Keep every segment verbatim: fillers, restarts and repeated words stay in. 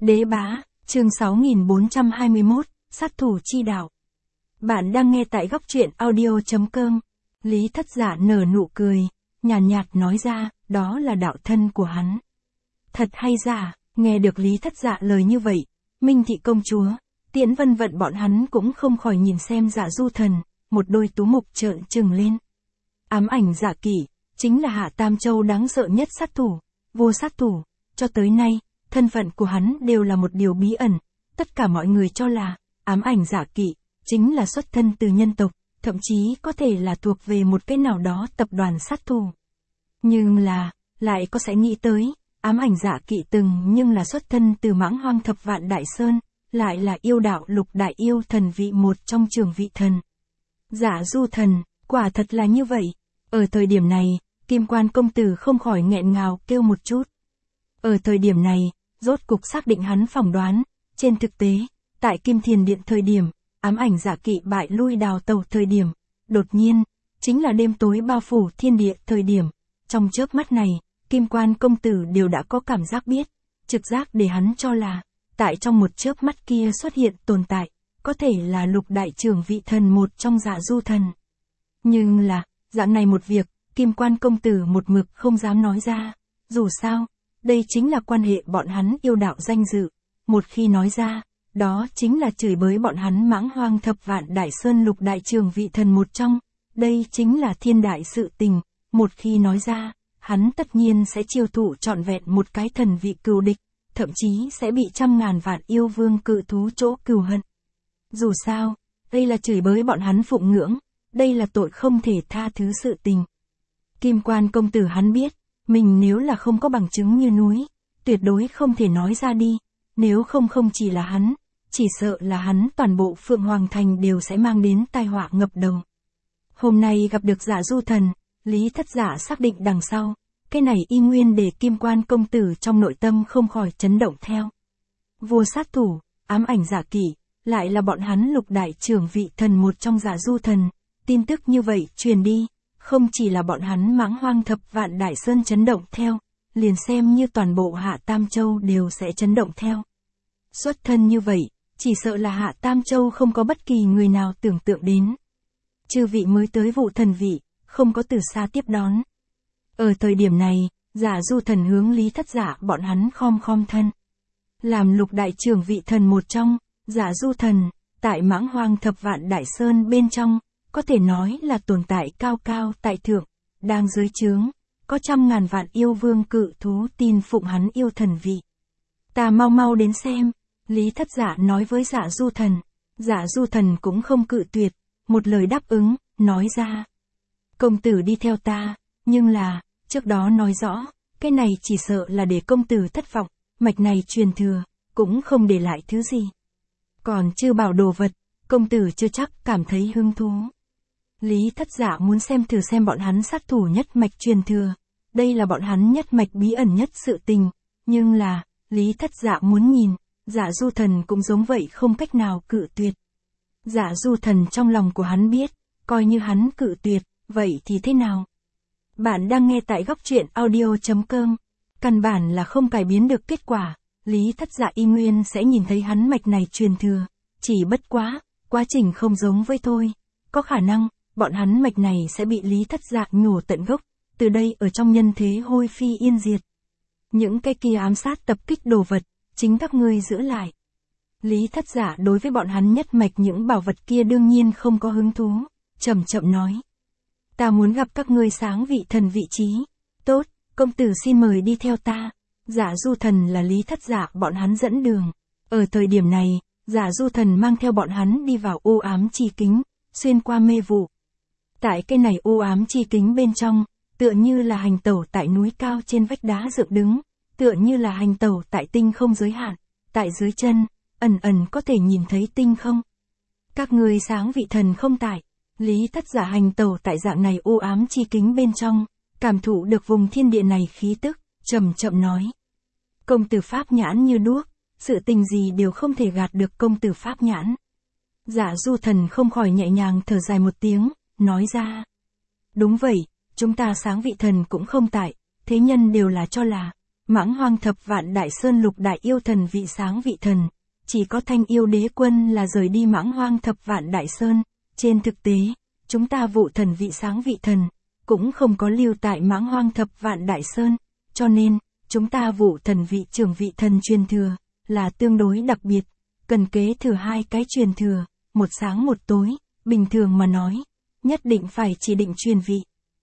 Đế bá, chương sáu nghìn bốn trăm hai mươi mốt, sát thủ chi đạo. Bạn đang nghe tại góc truyện audio chấm com. Lý Thất Dạ nở nụ cười, nhàn nhạt, nhạt nói ra, đó là đạo thân của hắn. Thật hay giả, nghe được Lý Thất Dạ lời như vậy, Minh Thị công chúa, Tiễn Vân Vận bọn hắn cũng không khỏi nhìn xem Dạ Du Thần, một đôi tú mục trợn trừng lên. Ám ảnh Dạ Kỷ, chính là Hạ Tam Châu đáng sợ nhất sát thủ, vô sát thủ, cho tới nay, thân phận của hắn đều là một điều bí ẩn, tất cả mọi người cho là, ám ảnh Dạ Kỷ, chính là xuất thân từ nhân tộc, thậm chí có thể là thuộc về một cái nào đó tập đoàn sát thủ. Nhưng là, lại có sẽ nghĩ tới, ám ảnh Dạ Kỷ từng nhưng là xuất thân từ Mãng Hoang Thập Vạn Đại Sơn, lại là yêu đạo lục đại yêu thần vị một trong trường vị thần. Dạ Du Thần, quả thật là như vậy. Ở thời điểm này, Kim Quan công tử không khỏi nghẹn ngào kêu một chút. Ở thời điểm này, rốt cục xác định hắn phỏng đoán, trên thực tế, tại Kim Thiền Điện thời điểm, ám ảnh Dạ Kỷ bại lui đào tẩu thời điểm, đột nhiên, chính là đêm tối bao phủ thiên địa thời điểm, trong chớp mắt này, Kim Quan công tử đều đã có cảm giác biết, trực giác để hắn cho là, tại trong một chớp mắt kia xuất hiện tồn tại, có thể là lục đại trưởng vị thần một trong Dạ Du Thần. Nhưng là, dạng này một việc, Kim Quan công tử một mực không dám nói ra, dù sao, đây chính là quan hệ bọn hắn yêu đạo danh dự, một khi nói ra, đó chính là chửi bới bọn hắn Mãng Hoang Thập Vạn Đại Sơn lục đại trưởng vị thần một trong, đây chính là thiên đại sự tình, một khi nói ra, hắn tất nhiên sẽ chiêu thụ trọn vẹn một cái thần vị cừu địch, thậm chí sẽ bị trăm ngàn vạn yêu vương cự thú chỗ cừu hận. Dù sao, đây là chửi bới bọn hắn phụng ngưỡng, đây là tội không thể tha thứ sự tình. Kim Quan công tử hắn biết, mình nếu là không có bằng chứng như núi, tuyệt đối không thể nói ra đi, nếu không không chỉ là hắn, chỉ sợ là hắn toàn bộ Phượng Hoàng Thành đều sẽ mang đến tai họa ngập đầu. Hôm nay gặp được Dạ Du Thần, Lý Thất Dạ xác định đằng sau, cái này y nguyên để Kim Quan công tử trong nội tâm không khỏi chấn động theo. Vua sát thủ, ám ảnh Dạ Kỷ, lại là bọn hắn lục đại trưởng vị thần một trong Dạ Du Thần, tin tức như vậy truyền đi, không chỉ là bọn hắn Mãng Hoang Thập Vạn Đại Sơn chấn động theo, liền xem như toàn bộ Hạ Tam Châu đều sẽ chấn động theo. Xuất thân như vậy, chỉ sợ là Hạ Tam Châu không có bất kỳ người nào tưởng tượng đến. Chư vị mới tới vụ thần vị, không có từ xa tiếp đón. Ở thời điểm này, Dạ Du Thần hướng Lý Thất Dạ bọn hắn khom khom thân. Làm lục đại trưởng vị thần một trong, Dạ Du Thần, tại Mãng Hoang Thập Vạn Đại Sơn bên trong, có thể nói là tồn tại cao cao tại thượng, đang dưới trướng, có trăm ngàn vạn yêu vương cự thú tin phụng hắn yêu thần vị. Ta mau mau đến xem, Lý Thất Dạ nói với Dạ Du Thần. Dạ Du Thần cũng không cự tuyệt, một lời đáp ứng, nói ra. Công tử đi theo ta, nhưng là, trước đó nói rõ, cái này chỉ sợ là để công tử thất vọng, mạch này truyền thừa, cũng không để lại thứ gì. Còn chưa bảo đồ vật, công tử chưa chắc cảm thấy hứng thú. Lý Thất Dạ muốn xem thử xem bọn hắn sát thủ nhất mạch truyền thừa, đây là bọn hắn nhất mạch bí ẩn nhất sự tình, nhưng là, Lý Thất Dạ muốn nhìn, Dạ Du Thần cũng giống vậy không cách nào cự tuyệt. Dạ Du Thần trong lòng của hắn biết, coi như hắn cự tuyệt, vậy thì thế nào? Bạn đang nghe tại góc truyện audio chấm com, căn bản là không cải biến được kết quả, Lý Thất Dạ y nguyên sẽ nhìn thấy hắn mạch này truyền thừa, chỉ bất quá, quá trình không giống với thôi, có khả năng, bọn hắn mạch này sẽ bị Lý Thất Dạ nhổ tận gốc, từ đây ở trong nhân thế hôi phi yên diệt. Những cái kia ám sát tập kích đồ vật, chính các ngươi giữ lại. Lý Thất Dạ đối với bọn hắn nhất mạch những bảo vật kia đương nhiên không có hứng thú, chậm chậm nói. Ta muốn gặp các ngươi sáng vị thần vị trí. Tốt, công tử xin mời đi theo ta. Dạ Du Thần là Lý Thất Dạ bọn hắn dẫn đường. Ở thời điểm này, Dạ Du Thần mang theo bọn hắn đi vào u ám chi kính, xuyên qua mê vụ. Tại cái này u ám chi kính bên trong, tựa như là hành tẩu tại núi cao trên vách đá dựng đứng, tựa như là hành tẩu tại tinh không giới hạn, tại dưới chân, ẩn ẩn có thể nhìn thấy tinh không. Các ngươi sáng vị thần không tại, Lý Thất Dạ hành tẩu tại dạng này u ám chi kính bên trong, cảm thụ được vùng thiên địa này khí tức, chậm chậm nói. Công tử pháp nhãn như đuốc, sự tình gì đều không thể gạt được công tử pháp nhãn. Dạ Du Thần không khỏi nhẹ nhàng thở dài một tiếng, nói ra. Đúng vậy, chúng ta sáng vị thần cũng không tại, thế nhân đều là cho là, Mãng Hoang Thập Vạn Đại Sơn lục đại yêu thần vị sáng vị thần, chỉ có Thanh Yêu Đế Quân là rời đi Mãng Hoang Thập Vạn Đại Sơn, trên thực tế, chúng ta Vụ Thần vị sáng vị thần, cũng không có lưu tại Mãng Hoang Thập Vạn Đại Sơn, cho nên, chúng ta Vụ Thần vị trưởng vị thần truyền thừa, là tương đối đặc biệt, cần kế thừa hai cái truyền thừa, một sáng một tối, bình thường mà nói, nhất định phải chỉ định truyền vị.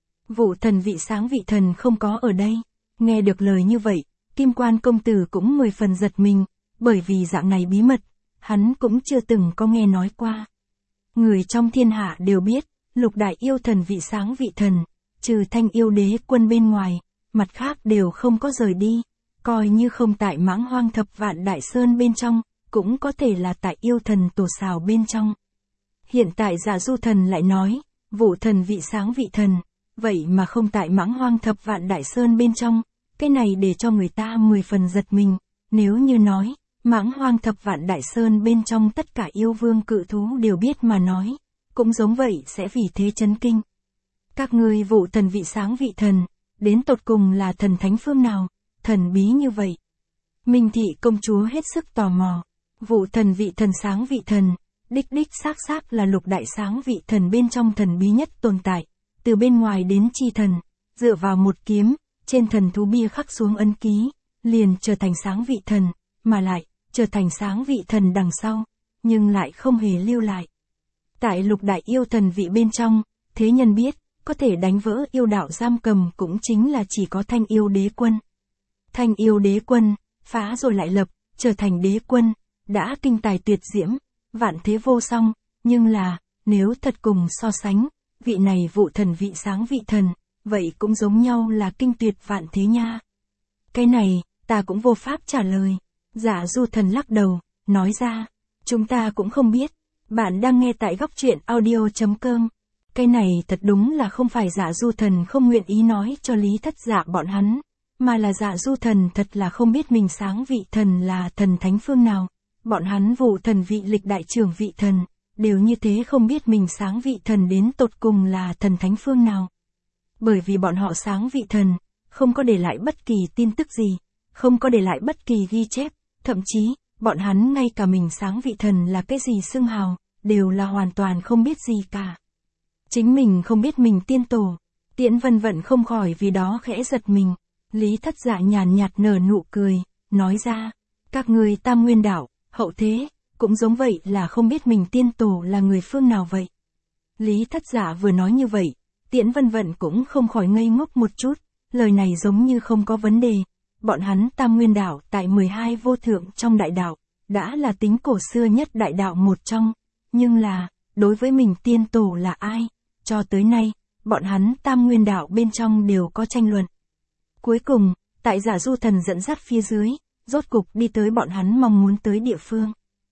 Vụ Thần vị sáng vị thần không có ở đây, nghe được lời như vậy, Kim Quan công tử cũng mười phần giật mình, bởi vì dạng này bí mật, hắn cũng chưa từng có nghe nói qua. Người trong thiên hạ đều biết, lục đại yêu thần vị sáng vị thần, trừ Thanh Yêu Đế Quân bên ngoài, mặt khác đều không có rời đi, coi như không tại Mãng Hoang Thập Vạn Đại Sơn bên trong, cũng có thể là tại yêu thần tổ xào bên trong. Hiện tại Dạ Du Thần lại nói, Vụ Thần vị sáng vị thần, vậy mà không tại Mãng Hoang Thập Vạn Đại Sơn bên trong, cái này để cho người ta mười phần giật mình, nếu như nói, Mãng Hoang Thập Vạn Đại Sơn bên trong tất cả yêu vương cự thú đều biết mà nói, cũng giống vậy sẽ vì thế chấn kinh. Các ngươi Vụ Thần vị sáng vị thần, đến tột cùng là thần thánh phương nào, thần bí như vậy. Minh Thị công chúa hết sức tò mò, Vụ Thần vị thần sáng vị thần, đích đích xác xác là lục đại sáng vị thần bên trong thần bí nhất tồn tại, từ bên ngoài đến chi thần, dựa vào một kiếm, trên thần thú bia khắc xuống ấn ký, liền trở thành sáng vị thần, mà lại, trở thành sáng vị thần đằng sau, nhưng lại không hề lưu lại. Tại lục đại yêu thần vị bên trong, thế nhân biết, có thể đánh vỡ yêu đạo giam cầm cũng chính là chỉ có Thanh Yêu Đế Quân. Thanh Yêu Đế Quân, phá rồi lại lập, trở thành đế quân, đã kinh tài tuyệt diễm, vạn thế vô song, nhưng là, nếu thật cùng so sánh, vị này Vụ Thần vị sáng vị thần, vậy cũng giống nhau là kinh tuyệt vạn thế nha. Cái này, ta cũng vô pháp trả lời. Dạ Du Thần lắc đầu, nói ra, chúng ta cũng không biết, bạn đang nghe tại góc truyện audio.com. Cái này thật đúng là không phải Dạ Du Thần không nguyện ý nói cho Lý Thất Dạ bọn hắn, mà là Dạ Du Thần thật là không biết mình sáng vị thần là thần thánh phương nào. Bọn hắn Vụ Thần vị lịch đại trưởng vị thần, đều như thế không biết mình sáng vị thần đến tột cùng là thần thánh phương nào. Bởi vì bọn họ sáng vị thần, không có để lại bất kỳ tin tức gì, không có để lại bất kỳ ghi chép, thậm chí, bọn hắn ngay cả mình sáng vị thần là cái gì xưng hào, đều là hoàn toàn không biết gì cả. Chính mình không biết mình tiên tổ, Tiễn Vân Vận không khỏi vì đó khẽ giật mình. Lý Thất Dạ nhàn nhạt nở nụ cười, nói ra, các người Tam Nguyên Đạo, hậu thế, cũng giống vậy là không biết mình tiên tổ là người phương nào vậy. Lý Thất Dạ vừa nói như vậy, Tiễn Vân Vận cũng không khỏi ngây ngốc một chút, lời này giống như không có vấn đề. Bọn hắn Tam Nguyên Đạo tại mười hai vô thượng trong đại đạo, đã là tính cổ xưa nhất đại đạo một trong, nhưng là, đối với mình tiên tổ là ai, cho tới nay, bọn hắn Tam Nguyên Đạo bên trong đều có tranh luận. Cuối cùng, tại Dạ Du Thần dẫn dắt phía dưới, rốt cục đi tới bọn hắn mong muốn tới địa phương.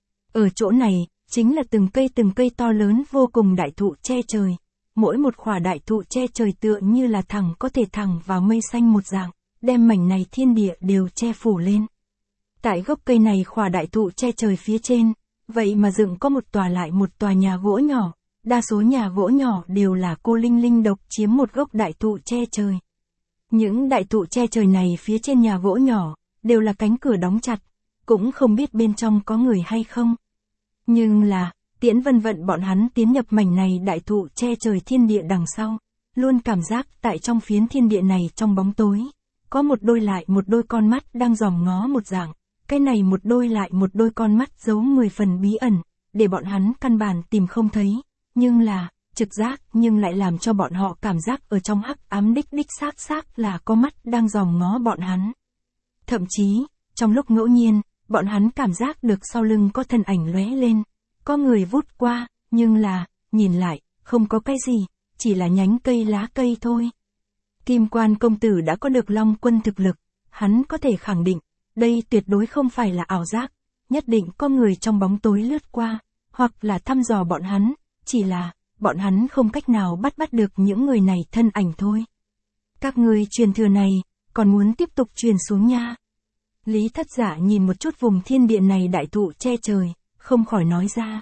Ở chỗ này, chính là từng cây từng cây to lớn vô cùng đại thụ che trời. Mỗi một khỏa đại thụ che trời tựa như là thẳng có thể thẳng vào mây xanh một dạng, đem mảnh này thiên địa đều che phủ lên. Tại gốc cây này khỏa đại thụ che trời phía trên, vậy mà dựng có một tòa lại một tòa nhà gỗ nhỏ, đa số nhà gỗ nhỏ đều là cô linh linh độc chiếm một gốc đại thụ che trời. Những đại thụ che trời này phía trên nhà gỗ nhỏ, đều là cánh cửa đóng chặt, cũng không biết bên trong có người hay không. Nhưng là, Tiễn Vân Vận bọn hắn tiến nhập mảnh này đại thụ che trời thiên địa đằng sau, luôn cảm giác tại trong phiến thiên địa này trong bóng tối, có một đôi lại một đôi con mắt đang dòm ngó một dạng, cái này một đôi lại một đôi con mắt giấu mười phần bí ẩn, để bọn hắn căn bản tìm không thấy, nhưng là, trực giác nhưng lại làm cho bọn họ cảm giác ở trong hắc ám đích đích xác xác là có mắt đang dòm ngó bọn hắn. Thậm chí, trong lúc ngẫu nhiên, bọn hắn cảm giác được sau lưng có thân ảnh lóe lên, có người vút qua, nhưng là, nhìn lại, không có cái gì, chỉ là nhánh cây lá cây thôi. Kim Quan công tử đã có được Long Quân thực lực, hắn có thể khẳng định, đây tuyệt đối không phải là ảo giác, nhất định có người trong bóng tối lướt qua, hoặc là thăm dò bọn hắn, chỉ là, bọn hắn không cách nào bắt bắt được những người này thân ảnh thôi. Các người truyền thừa này, còn muốn tiếp tục truyền xuống nha. Lý Thất Dạ nhìn một chút vùng thiên địa này đại thụ che trời, không khỏi nói ra.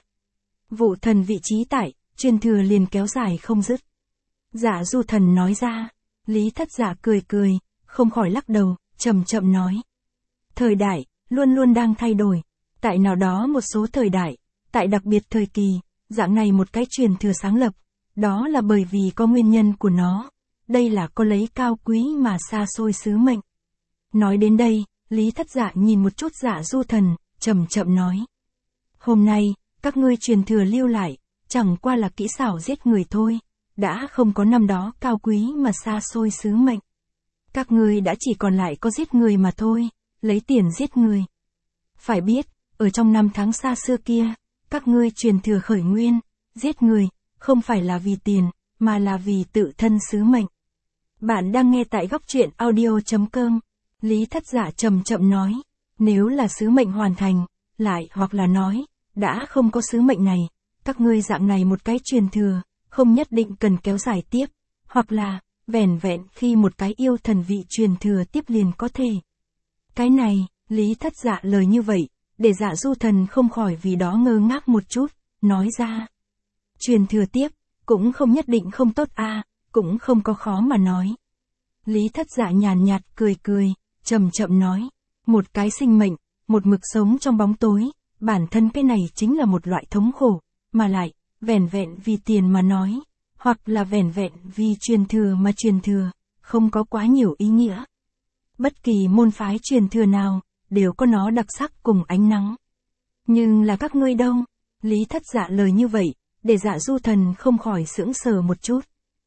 Vụ Thần vị trí tại, truyền thừa liền kéo dài không dứt. Dạ Du Thần nói ra, Lý Thất Dạ cười cười, không khỏi lắc đầu, chậm chậm nói. Thời đại, luôn luôn đang thay đổi. Tại nào đó một số thời đại, tại đặc biệt thời kỳ, dạng này một cái truyền thừa sáng lập, đó là bởi vì có nguyên nhân của nó. Đây là có lấy cao quý mà xa xôi sứ mệnh. Nói đến đây, Lý Thất Dạ nhìn một chút Dạ Du Thần, chậm chậm nói. Hôm nay, các ngươi truyền thừa lưu lại, chẳng qua là kỹ xảo giết người thôi, đã không có năm đó cao quý mà xa xôi sứ mệnh. Các ngươi đã chỉ còn lại có giết người mà thôi, lấy tiền giết người. Phải biết, ở trong năm tháng xa xưa kia, các ngươi truyền thừa khởi nguyên, giết người, không phải là vì tiền, mà là vì tự thân sứ mệnh. Bạn đang nghe tại góc truyện audio chấm com. Lý Thất Dạ chậm chậm nói, nếu là sứ mệnh hoàn thành, lại hoặc là nói, đã không có sứ mệnh này, các ngươi dạng này một cái truyền thừa, không nhất định cần kéo dài tiếp, hoặc là, vẻn vẹn khi một cái yêu thần vị truyền thừa tiếp liền có thể. Cái này, Lý Thất Dạ lời như vậy, để Dạ Du Thần không khỏi vì đó ngơ ngác một chút, nói ra. Truyền thừa tiếp, cũng không nhất định không tốt a, à, cũng không có khó mà nói. Lý Thất Dạ nhàn nhạt cười cười, chậm chậm nói, một cái sinh mệnh, một mực sống trong bóng tối, bản thân cái này chính là một loại thống khổ, mà lại, vẻn vẹn vì tiền mà nói, hoặc là vẻn vẹn vì truyền thừa mà truyền thừa, không có quá nhiều ý nghĩa. Bất kỳ môn phái truyền thừa nào, đều có nó đặc sắc cùng ánh nắng. Nhưng là các ngươi đâu? Lý Thất Dạ lời như vậy, để Dạ Du Thần không khỏi sững sờ một chút.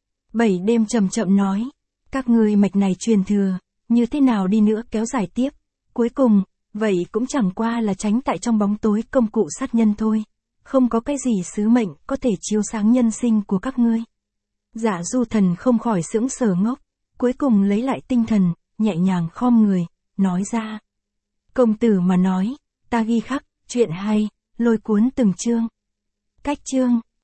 Bảy đêm chậm chậm nói, các ngươi mạch này truyền thừa, như thế nào đi nữa kéo dài tiếp, cuối cùng, vậy cũng chẳng qua là tránh tại trong bóng tối công cụ sát nhân thôi, không có cái gì sứ mệnh có thể chiếu sáng nhân sinh của các ngươi. Dạ Du Thần không khỏi sững sờ ngốc, cuối cùng lấy lại tinh thần, nhẹ nhàng khom người, nói ra. Công tử mà nói, ta ghi khắc, chuyện hay, lôi cuốn từng chương. Cách chương,